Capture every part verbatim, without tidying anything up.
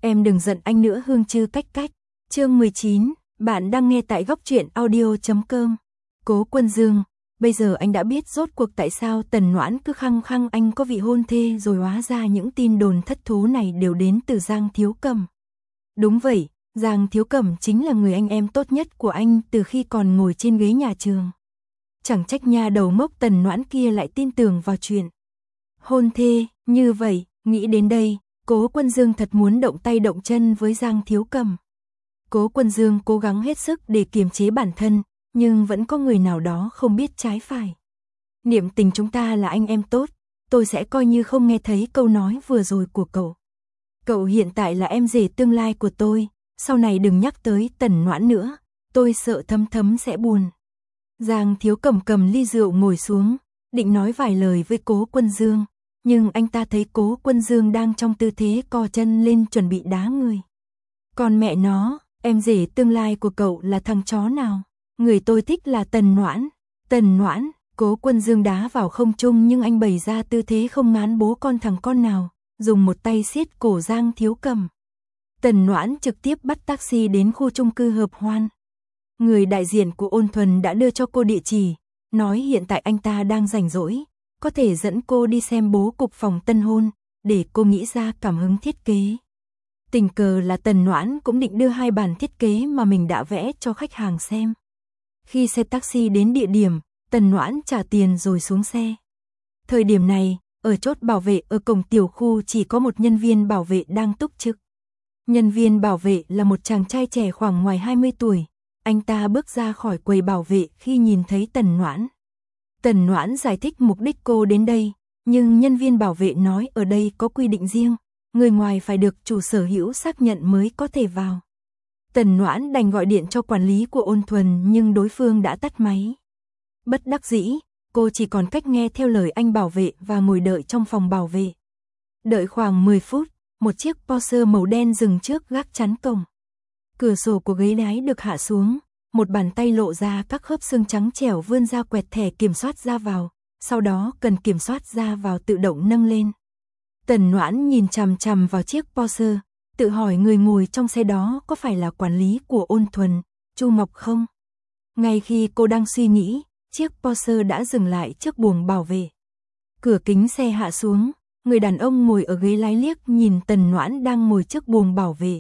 Em đừng giận anh nữa Hương Trư cách cách. Chương mười chín, bạn đang nghe tại góc truyện audio chấm com. Cố Quân Dương, bây giờ anh đã biết rốt cuộc tại sao Tần Noãn cứ khăng khăng anh có vị hôn thê, rồi hóa ra những tin đồn thất thố này đều đến từ Giang Thiếu Cẩm. Đúng vậy, Giang Thiếu Cẩm chính là người anh em tốt nhất của anh từ khi còn ngồi trên ghế nhà trường. Chẳng trách nha đầu ngốc Tần Noãn kia lại tin tưởng vào chuyện hôn thê như vậy. Nghĩ đến đây, Cố Quân Dương thật muốn động tay động chân với Giang Thiếu Cẩm. Cố Quân Dương cố gắng hết sức để kiềm chế bản thân, nhưng vẫn có người nào đó không biết trái phải. Niệm tình chúng ta là anh em tốt, tôi sẽ coi như không nghe thấy câu nói vừa rồi của cậu. Cậu hiện tại là em rể tương lai của tôi, sau này đừng nhắc tới Tần Noãn nữa, tôi sợ Thấm Thấm sẽ buồn. Giang Thiếu Cẩm cầm ly rượu ngồi xuống, định nói vài lời với Cố Quân Dương, nhưng anh ta thấy Cố Quân Dương đang trong tư thế co chân lên chuẩn bị đá người. Còn mẹ nó, em rể tương lai của cậu là thằng chó nào? Người tôi thích là Tần Noãn. Tần Noãn, Cố Quân Dương đá vào không trung nhưng anh bày ra tư thế không ngán bố con thằng con nào, dùng một tay siết cổ Giang Thiếu Cẩm. Tần Noãn trực tiếp bắt taxi đến khu chung cư Hợp Hoan. Người đại diện của Ôn Thuần đã đưa cho cô địa chỉ, nói hiện tại anh ta đang rảnh rỗi, có thể dẫn cô đi xem bố cục phòng tân hôn, để cô nghĩ ra cảm hứng thiết kế. Tình cờ là Tần Noãn cũng định đưa hai bản thiết kế mà mình đã vẽ cho khách hàng xem. Khi xe taxi đến địa điểm, Tần Noãn trả tiền rồi xuống xe. Thời điểm này, ở chốt bảo vệ ở cổng tiểu khu chỉ có một nhân viên bảo vệ đang túc trực. Nhân viên bảo vệ là một chàng trai trẻ khoảng ngoài hai mươi tuổi. Anh ta bước ra khỏi quầy bảo vệ khi nhìn thấy Tần Noãn. Tần Noãn giải thích mục đích cô đến đây, nhưng nhân viên bảo vệ nói ở đây có quy định riêng, người ngoài phải được chủ sở hữu xác nhận mới có thể vào. Tần Noãn đành gọi điện cho quản lý của Ôn Thuần nhưng đối phương đã tắt máy. Bất đắc dĩ, cô chỉ còn cách nghe theo lời anh bảo vệ và ngồi đợi trong phòng bảo vệ. Đợi khoảng mười phút, một chiếc Porsche màu đen dừng trước gác chắn cổng. Cửa sổ của ghế lái được hạ xuống, một bàn tay lộ ra các khớp xương trắng trẻo vươn ra quẹt thẻ kiểm soát ra vào, sau đó cần kiểm soát ra vào tự động nâng lên. Tần Noãn nhìn chằm chằm vào chiếc Porsche, tự hỏi người ngồi trong xe đó có phải là quản lý của Ôn Thuần, Chu Ngọc không? Ngay khi cô đang suy nghĩ, chiếc Porsche đã dừng lại trước buồng bảo vệ. Cửa kính xe hạ xuống, người đàn ông ngồi ở ghế lái liếc nhìn Tần Noãn đang ngồi trước buồng bảo vệ.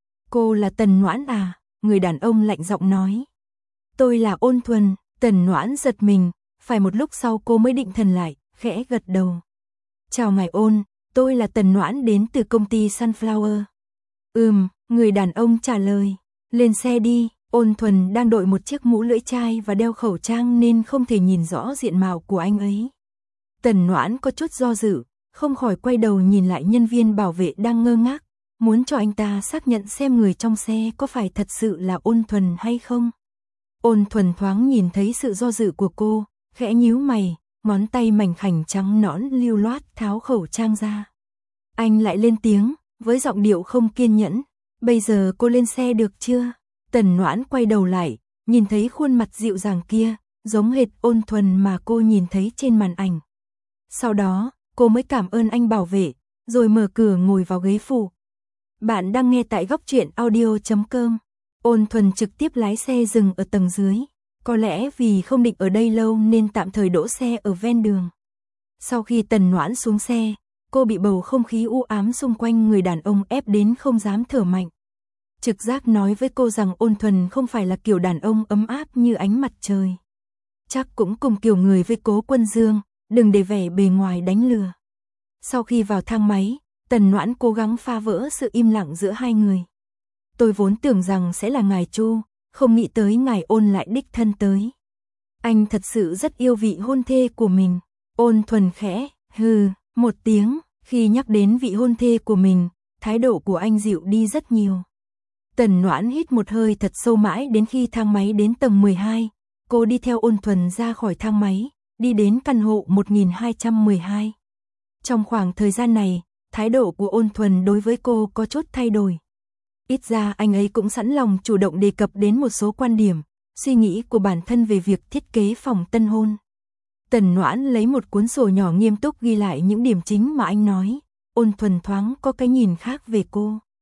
Cô là Tần Noãn à? Người đàn ông lạnh giọng nói. Tôi là Ôn Thuần. Tần Noãn giật mình, phải một lúc sau cô mới định thần lại, khẽ gật đầu. Chào ngài Ôn, tôi là Tần Noãn đến từ công ty Sunflower. Ừm, người đàn ông trả lời. Lên xe đi. Ôn Thuần đang đội một chiếc mũ lưỡi chai và đeo khẩu trang nên không thể nhìn rõ diện mạo của anh ấy. Tần Noãn có chút do dự, không khỏi quay đầu nhìn lại nhân viên bảo vệ đang ngơ ngác, muốn cho anh ta xác nhận xem người trong xe có phải thật sự là Ôn Thuần hay không. Ôn Thuần thoáng nhìn thấy sự do dự của cô, khẽ nhíu mày, ngón tay mảnh khảnh trắng nõn lưu loát tháo khẩu trang ra. Anh lại lên tiếng, với giọng điệu không kiên nhẫn, bây giờ cô lên xe được chưa? Tần Noãn quay đầu lại, nhìn thấy khuôn mặt dịu dàng kia, giống hệt Ôn Thuần mà cô nhìn thấy trên màn ảnh. Sau đó, cô mới cảm ơn anh bảo vệ, rồi mở cửa ngồi vào ghế phụ. Bạn đang nghe tại góc truyện audio chấm com. Ôn Thuần trực tiếp lái xe dừng ở tầng dưới. Có lẽ vì không định ở đây lâu nên tạm thời đỗ xe ở ven đường. Sau khi Tần Noãn xuống xe, cô bị bầu không khí u ám xung quanh người đàn ông ép đến không dám thở mạnh. Trực giác nói với cô rằng Ôn Thuần không phải là kiểu đàn ông ấm áp như ánh mặt trời. Chắc cũng cùng kiểu người với Cố Quân Dương, đừng để vẻ bề ngoài đánh lừa. Sau khi vào thang máy, Tần Noãn cố gắng phá vỡ sự im lặng giữa hai người. Tôi vốn tưởng rằng sẽ là ngài Chu, không nghĩ tới ngài Ôn lại đích thân tới. Anh thật sự rất yêu vị hôn thê của mình. Ôn Thuần khẽ, hừ, một tiếng, khi nhắc đến vị hôn thê của mình, thái độ của anh dịu đi rất nhiều. Tần Noãn hít một hơi thật sâu mãi đến khi thang máy đến tầng mười hai, cô đi theo Ôn Thuần ra khỏi thang máy, đi đến căn hộ một nghìn hai trăm mười hai. Trong khoảng thời gian này, thái độ của Ôn Thuần đối với cô có chút thay đổi. Ít ra anh ấy cũng sẵn lòng chủ động đề cập đến một số quan điểm, suy nghĩ của bản thân về việc thiết kế phòng tân hôn. Tần Noãn lấy một cuốn sổ nhỏ nghiêm túc ghi lại những điểm chính mà anh nói. Ôn Thuần thoáng có cái nhìn khác về cô.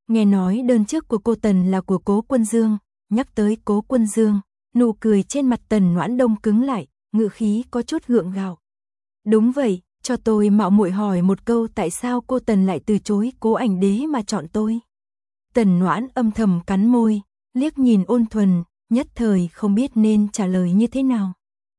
Nghe nói đơn trước của cô Tần là của Cố Quân Dương, nhắc tới Cố Quân Dương, nụ cười trên mặt Tần Noãn đông cứng lại, ngữ khí có chút gượng gạo. Đúng vậy, cho tôi mạo muội hỏi một câu, tại sao cô Tần lại từ chối Cố Ảnh Đế mà chọn tôi? Tần Noãn âm thầm cắn môi, liếc nhìn Ôn Thuần, nhất thời không biết nên trả lời như thế nào.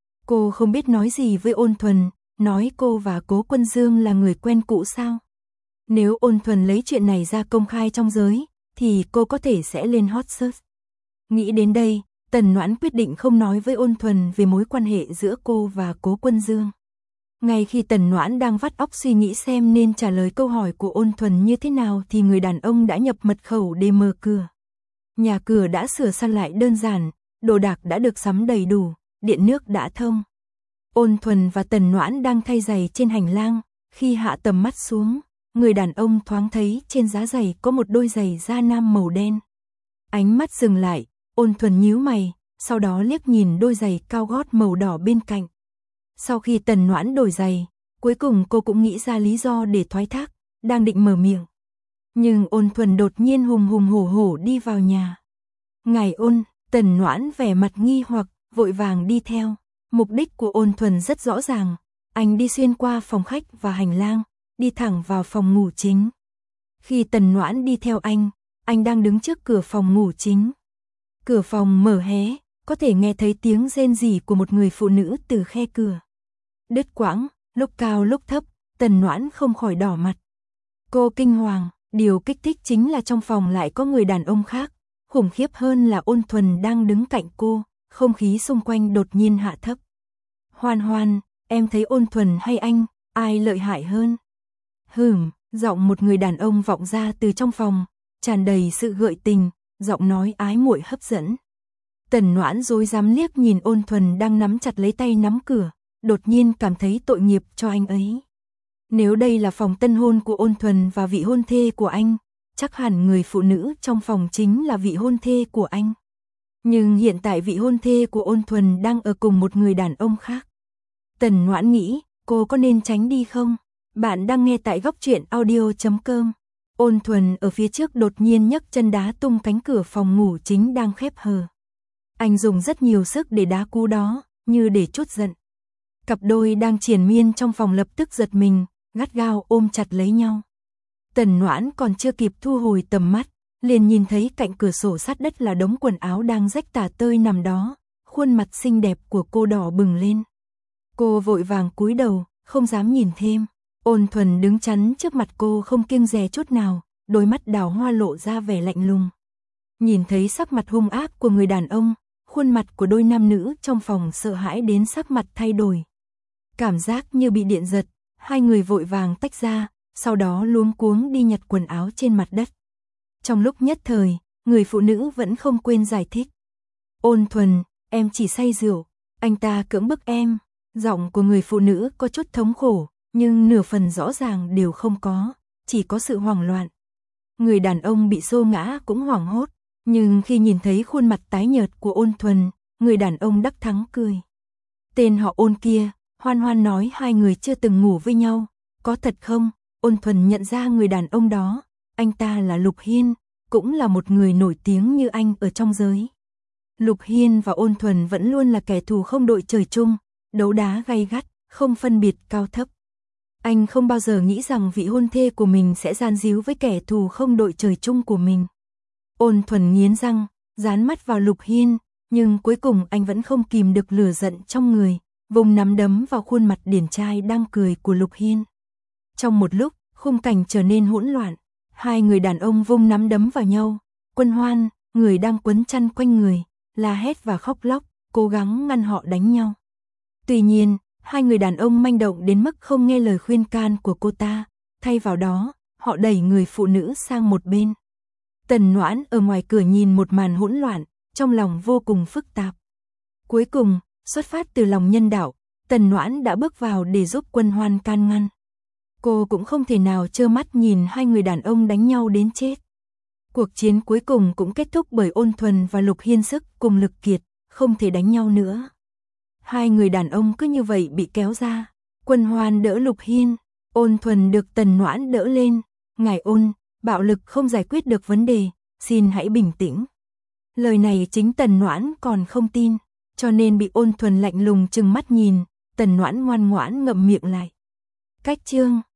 Cô không biết nói gì với Ôn Thuần, nói cô và Cố Quân Dương là người quen cũ sao? Nếu Ôn Thuần lấy chuyện này ra công khai trong giới, thì cô có thể sẽ lên hot search. Nghĩ đến đây, Tần Noãn quyết định không nói với Ôn Thuần về mối quan hệ giữa cô và Cố Quân Dương. Ngay khi Tần Noãn đang vắt óc suy nghĩ xem nên trả lời câu hỏi của Ôn Thuần như thế nào thì người đàn ông đã nhập mật khẩu để mở cửa. Nhà cửa đã sửa sang lại đơn giản, đồ đạc đã được sắm đầy đủ, điện nước đã thông. Ôn Thuần và Tần Noãn đang thay giày trên hành lang, khi hạ tầm mắt xuống, người đàn ông thoáng thấy trên giá giày có một đôi giày da nam màu đen. Ánh mắt dừng lại, Ôn Thuần nhíu mày, sau đó liếc nhìn đôi giày cao gót màu đỏ bên cạnh. Sau khi Tần Noãn đổi giày, cuối cùng cô cũng nghĩ ra lý do để thoái thác, đang định mở miệng. Nhưng Ôn Thuần đột nhiên hùng hùng hổ hổ đi vào nhà. Ngài Ôn, Tần Noãn vẻ mặt nghi hoặc, vội vàng đi theo. Mục đích của Ôn Thuần rất rõ ràng, anh đi xuyên qua phòng khách và hành lang, đi thẳng vào phòng ngủ chính. Khi Tần Noãn đi theo anh, anh đang đứng trước cửa phòng ngủ chính. Cửa phòng mở hé, có thể nghe thấy tiếng rên rỉ của một người phụ nữ từ khe cửa. Đứt quãng, lúc cao lúc thấp, Tần Noãn không khỏi đỏ mặt. Cô kinh hoàng, điều kích thích chính là trong phòng lại có người đàn ông khác, khủng khiếp hơn là Ôn Thuần đang đứng cạnh cô, không khí xung quanh đột nhiên hạ thấp. Hoan Hoan, em thấy Ôn Thuần hay anh, ai lợi hại hơn? Hừm, giọng một người đàn ông vọng ra từ trong phòng, tràn đầy sự gợi tình, giọng nói ái muội hấp dẫn. Tần Noãn rối rắm liếc nhìn Ôn Thuần đang nắm chặt lấy tay nắm cửa, đột nhiên cảm thấy tội nghiệp cho anh ấy. Nếu đây là phòng tân hôn của Ôn Thuần và vị hôn thê của anh, chắc hẳn người phụ nữ trong phòng chính là vị hôn thê của anh. Nhưng hiện tại vị hôn thê của Ôn Thuần đang ở cùng một người đàn ông khác. Tần Noãn nghĩ, cô có nên tránh đi không? Bạn đang nghe tại góc truyện audio chấm com. Ôn Thuần ở phía trước đột nhiên nhấc chân đá tung cánh cửa phòng ngủ chính đang khép hờ. Anh dùng rất nhiều sức để đá cú đó, như để trút giận. Cặp đôi đang triền miên trong phòng lập tức giật mình, gắt gao ôm chặt lấy nhau. Tần Noãn còn chưa kịp thu hồi tầm mắt, liền nhìn thấy cạnh cửa sổ sát đất là đống quần áo đang rách tả tơi nằm đó, khuôn mặt xinh đẹp của cô đỏ bừng lên. Cô vội vàng cúi đầu, không dám nhìn thêm. Ôn Thuần đứng chắn trước mặt cô không kiêng dè chút nào, đôi mắt đào hoa lộ ra vẻ lạnh lùng. Nhìn thấy sắc mặt hung ác của người đàn ông, khuôn mặt của đôi nam nữ trong phòng sợ hãi đến sắc mặt thay đổi. Cảm giác như bị điện giật, hai người vội vàng tách ra, sau đó luống cuống đi nhặt quần áo trên mặt đất. Trong lúc nhất thời, người phụ nữ vẫn không quên giải thích. Ôn Thuần, em chỉ say rượu, anh ta cưỡng bức em. Giọng của người phụ nữ có chút thống khổ, nhưng nửa phần rõ ràng đều không có, chỉ có sự hoảng loạn. Người đàn ông bị xô ngã cũng hoảng hốt, nhưng khi nhìn thấy khuôn mặt tái nhợt của Ôn Thuần, người đàn ông đắc thắng cười. Tên họ Ôn kia, Hoan Hoan nói hai người chưa từng ngủ với nhau, có thật không? Ôn Thuần nhận ra người đàn ông đó, anh ta là Lục Hiên, cũng là một người nổi tiếng như anh ở trong giới. Lục Hiên và Ôn Thuần vẫn luôn là kẻ thù không đội trời chung, đấu đá gay gắt, không phân biệt cao thấp. Anh không bao giờ nghĩ rằng vị hôn thê của mình sẽ gian díu với kẻ thù không đội trời chung của mình. Ôn Thuần nghiến răng, dán mắt vào Lục Hiên, nhưng cuối cùng anh vẫn không kìm được lửa giận trong người, vùng nắm đấm vào khuôn mặt điển trai đang cười của Lục Hiên. Trong một lúc, khung cảnh trở nên hỗn loạn, hai người đàn ông vung nắm đấm vào nhau. Quân Hoan, người đang quấn chăn quanh người, la hét và khóc lóc, cố gắng ngăn họ đánh nhau. Tuy nhiên, hai người đàn ông manh động đến mức không nghe lời khuyên can của cô ta, thay vào đó, họ đẩy người phụ nữ sang một bên. Tần Noãn ở ngoài cửa nhìn một màn hỗn loạn, trong lòng vô cùng phức tạp. Cuối cùng, xuất phát từ lòng nhân đạo, Tần Noãn đã bước vào để giúp Quân Hoan can ngăn. Cô cũng không thể nào trơ mắt nhìn hai người đàn ông đánh nhau đến chết. Cuộc chiến cuối cùng cũng kết thúc bởi Ôn Thuần và Lục Hiên sức cùng lực kiệt, không thể đánh nhau nữa. Hai người đàn ông cứ như vậy bị kéo ra. Quân Hoan đỡ Lục Hiên, Ôn Thuần được Tần Noãn đỡ lên. Ngài Ôn, bạo lực không giải quyết được vấn đề, xin hãy bình tĩnh. Lời này chính Tần Noãn còn không tin, cho nên bị Ôn Thuần lạnh lùng trừng mắt nhìn, Tần Noãn ngoan ngoãn ngậm miệng lại. Cách chương